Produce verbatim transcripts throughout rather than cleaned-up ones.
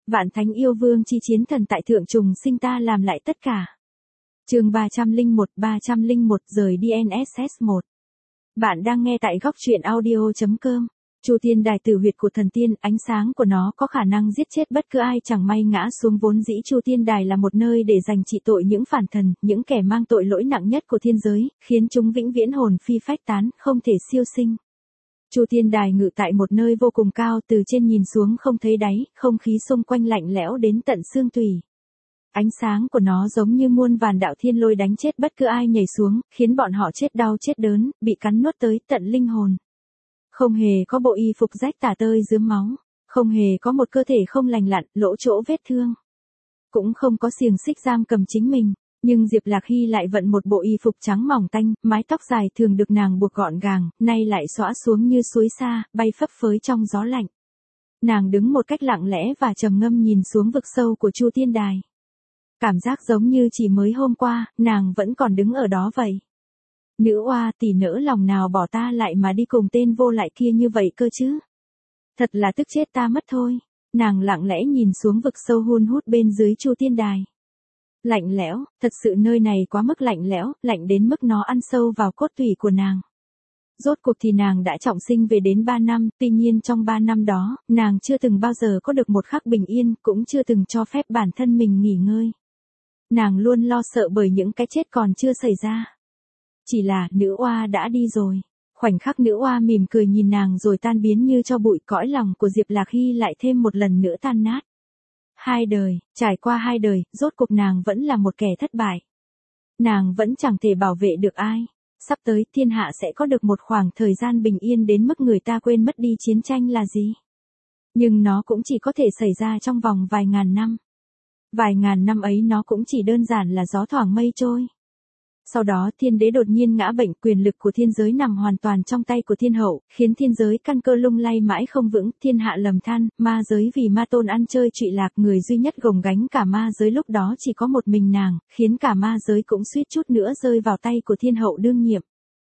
Vạn thánh yêu vương chi chiến thần tại thượng trùng sinh ta làm lại tất cả. Chương ba trăm lẻ một, ba trăm lẻ một rời đê en ét ét một. Bạn đang nghe tại góc truyện audio chấm com. Chu Thiên Đài tử huyệt của thần tiên, ánh sáng của nó có khả năng giết chết bất cứ ai chẳng may ngã xuống, vốn dĩ Chu Thiên Đài là một nơi để dành trị tội những phản thần, những kẻ mang tội lỗi nặng nhất của thiên giới, khiến chúng vĩnh viễn hồn phi phách tán, không thể siêu sinh. Chu Thiên Đài ngự tại một nơi vô cùng cao, từ trên nhìn xuống không thấy đáy, không khí xung quanh lạnh lẽo đến tận xương tủy. Ánh sáng của nó giống như muôn vàn đạo thiên lôi đánh chết bất cứ ai nhảy xuống, khiến bọn họ chết đau chết đớn, bị cắn nuốt tới tận linh hồn. Không hề có bộ y phục rách tả tơi rướm máu, không hề có một cơ thể không lành lặn, lỗ chỗ vết thương. Cũng không có xiềng xích giam cầm chính mình, nhưng Diệp Lạc Hy lại vận một bộ y phục trắng mỏng tanh, mái tóc dài thường được nàng buộc gọn gàng, nay lại xõa xuống như suối xa, bay phấp phới trong gió lạnh. Nàng đứng một cách lặng lẽ và trầm ngâm nhìn xuống vực sâu của Chu Thiên Đài. Cảm giác giống như chỉ mới hôm qua, nàng vẫn còn đứng ở đó vậy. Nữ oa, tỷ nỡ lòng nào bỏ ta lại mà đi cùng tên vô lại kia như vậy cơ chứ. Thật là tức chết ta mất thôi. Nàng lặng lẽ nhìn xuống vực sâu hun hút bên dưới Chu Thiên Đài. Lạnh lẽo, thật sự nơi này quá mức lạnh lẽo, lạnh đến mức nó ăn sâu vào cốt tủy của nàng. Rốt cuộc thì nàng đã trọng sinh về đến ba năm, tuy nhiên trong ba năm đó, nàng chưa từng bao giờ có được một khắc bình yên, cũng chưa từng cho phép bản thân mình nghỉ ngơi. Nàng luôn lo sợ bởi những cái chết còn chưa xảy ra. Chỉ là, nữ oa đã đi rồi. Khoảnh khắc nữ oa mỉm cười nhìn nàng rồi tan biến như cho bụi, cõi lòng của Diệp Lạc Hy lại thêm một lần nữa tan nát. Hai đời, trải qua hai đời, rốt cuộc nàng vẫn là một kẻ thất bại. Nàng vẫn chẳng thể bảo vệ được ai. Sắp tới thiên hạ sẽ có được một khoảng thời gian bình yên đến mức người ta quên mất đi chiến tranh là gì. Nhưng nó cũng chỉ có thể xảy ra trong vòng vài ngàn năm. Vài ngàn năm ấy nó cũng chỉ đơn giản là gió thoảng mây trôi. Sau đó thiên đế đột nhiên ngã bệnh, quyền lực của thiên giới nằm hoàn toàn trong tay của thiên hậu, khiến thiên giới căn cơ lung lay mãi không vững, thiên hạ lầm than, ma giới vì ma tôn ăn chơi trụy lạc, người duy nhất gồng gánh cả ma giới lúc đó chỉ có một mình nàng, khiến cả ma giới cũng suýt chút nữa rơi vào tay của thiên hậu đương nhiệm.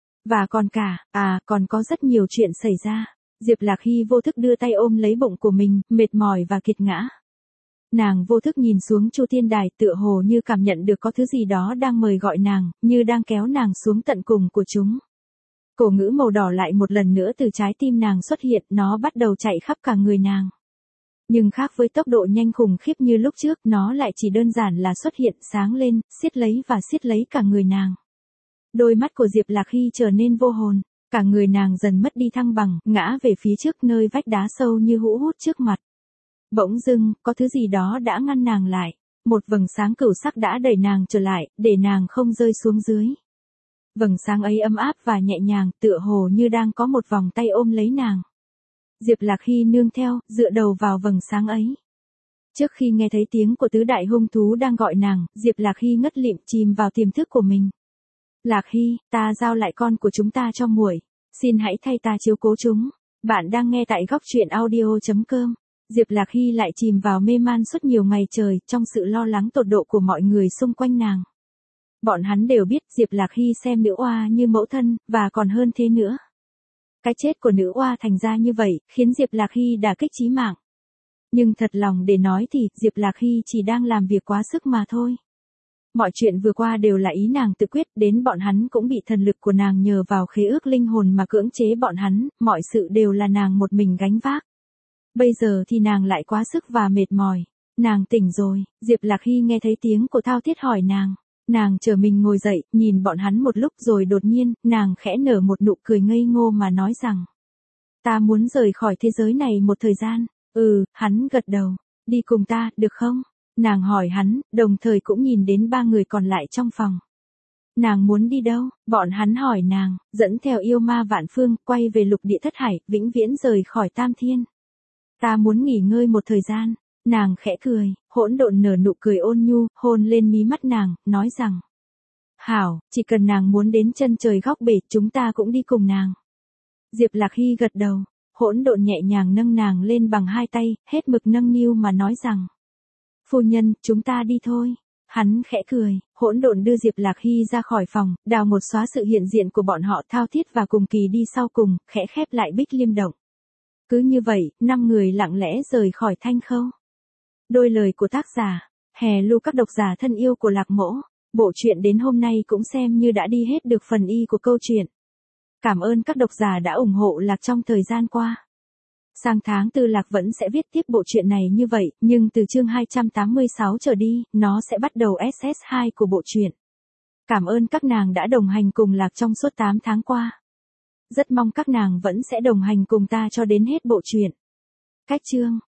Và còn cả, à, còn có rất nhiều chuyện xảy ra. Diệp Lạc Hy vô thức đưa tay ôm lấy bụng của mình, mệt mỏi và kiệt ngã. Nàng vô thức nhìn xuống Chu Thiên Đài, tựa hồ như cảm nhận được có thứ gì đó đang mời gọi nàng, như đang kéo nàng xuống tận cùng của chúng. Cổ ngữ màu đỏ lại một lần nữa từ trái tim nàng xuất hiện, nó bắt đầu chạy khắp cả người nàng. Nhưng khác với tốc độ nhanh khủng khiếp như lúc trước, nó lại chỉ đơn giản là xuất hiện, sáng lên, siết lấy và siết lấy cả người nàng. Đôi mắt của Diệp Lạc Hy trở nên vô hồn, cả người nàng dần mất đi thăng bằng, ngã về phía trước nơi vách đá sâu như hũ hút trước mặt. Bỗng dưng, có thứ gì đó đã ngăn nàng lại. Một vầng sáng cửu sắc đã đẩy nàng trở lại, để nàng không rơi xuống dưới. Vầng sáng ấy ấm áp và nhẹ nhàng, tựa hồ như đang có một vòng tay ôm lấy nàng. Diệp Lạc Hy nương theo, dựa đầu vào vầng sáng ấy. Trước khi nghe thấy tiếng của tứ đại hung thú đang gọi nàng, Diệp Lạc Hy ngất lịm chìm vào tiềm thức của mình. Lạc Hy, ta giao lại con của chúng ta cho muội. Xin hãy thay ta chiếu cố chúng. Bạn đang nghe tại góc truyện audio chấm com. Diệp Lạc Hy lại chìm vào mê man suốt nhiều ngày trời, trong sự lo lắng tột độ của mọi người xung quanh nàng. Bọn hắn đều biết Diệp Lạc Hy xem nữ oa như mẫu thân, và còn hơn thế nữa. Cái chết của nữ oa thành ra như vậy, khiến Diệp Lạc Hy đả kích chí mạng. Nhưng thật lòng để nói thì, Diệp Lạc Hy chỉ đang làm việc quá sức mà thôi. Mọi chuyện vừa qua đều là ý nàng tự quyết, đến bọn hắn cũng bị thần lực của nàng nhờ vào khế ước linh hồn mà cưỡng chế bọn hắn, mọi sự đều là nàng một mình gánh vác. Bây giờ thì nàng lại quá sức và mệt mỏi. Nàng tỉnh rồi, Diệp Lạc Hy nghe thấy tiếng của Thao Thiết hỏi nàng. Nàng chờ mình ngồi dậy, nhìn bọn hắn một lúc rồi đột nhiên, nàng khẽ nở một nụ cười ngây ngô mà nói rằng. Ta muốn rời khỏi thế giới này một thời gian. Ừ, hắn gật đầu. Đi cùng ta, được không? Nàng hỏi hắn, đồng thời cũng nhìn đến ba người còn lại trong phòng. Nàng muốn đi đâu? Bọn hắn hỏi nàng, dẫn theo yêu ma vạn phương, quay về lục địa thất hải, vĩnh viễn rời khỏi Tam Thiên. Ta muốn nghỉ ngơi một thời gian. Nàng khẽ cười, hỗn độn nở nụ cười ôn nhu, hôn lên mí mắt nàng, nói rằng. Hảo, chỉ cần nàng muốn đến chân trời góc bể, chúng ta cũng đi cùng nàng. Diệp Lạc Hy gật đầu, hỗn độn nhẹ nhàng nâng nàng lên bằng hai tay, hết mực nâng niu mà nói rằng. Phu nhân, chúng ta đi thôi. Hắn khẽ cười, hỗn độn đưa Diệp Lạc Hy ra khỏi phòng, đào một xóa sự hiện diện của bọn họ Thao Thiết và Cùng Kỳ đi sau cùng, khẽ khép lại Bích Liêm Động. Cứ như vậy, năm người lặng lẽ rời khỏi Thanh Khâu. Đôi lời của tác giả, hè lưu các độc giả thân yêu của Lạc Mỗ, bộ truyện đến hôm nay cũng xem như đã đi hết được phần y của câu chuyện. Cảm ơn các độc giả đã ủng hộ Lạc trong thời gian qua. Sang tháng tư Lạc vẫn sẽ viết tiếp bộ truyện này như vậy, nhưng từ chương hai trăm tám mươi sáu trở đi, nó sẽ bắt đầu ét ét hai của bộ truyện. Cảm ơn các nàng đã đồng hành cùng Lạc trong suốt tám tháng qua. Rất mong các nàng vẫn sẽ đồng hành cùng ta cho đến hết bộ truyện. Cách chương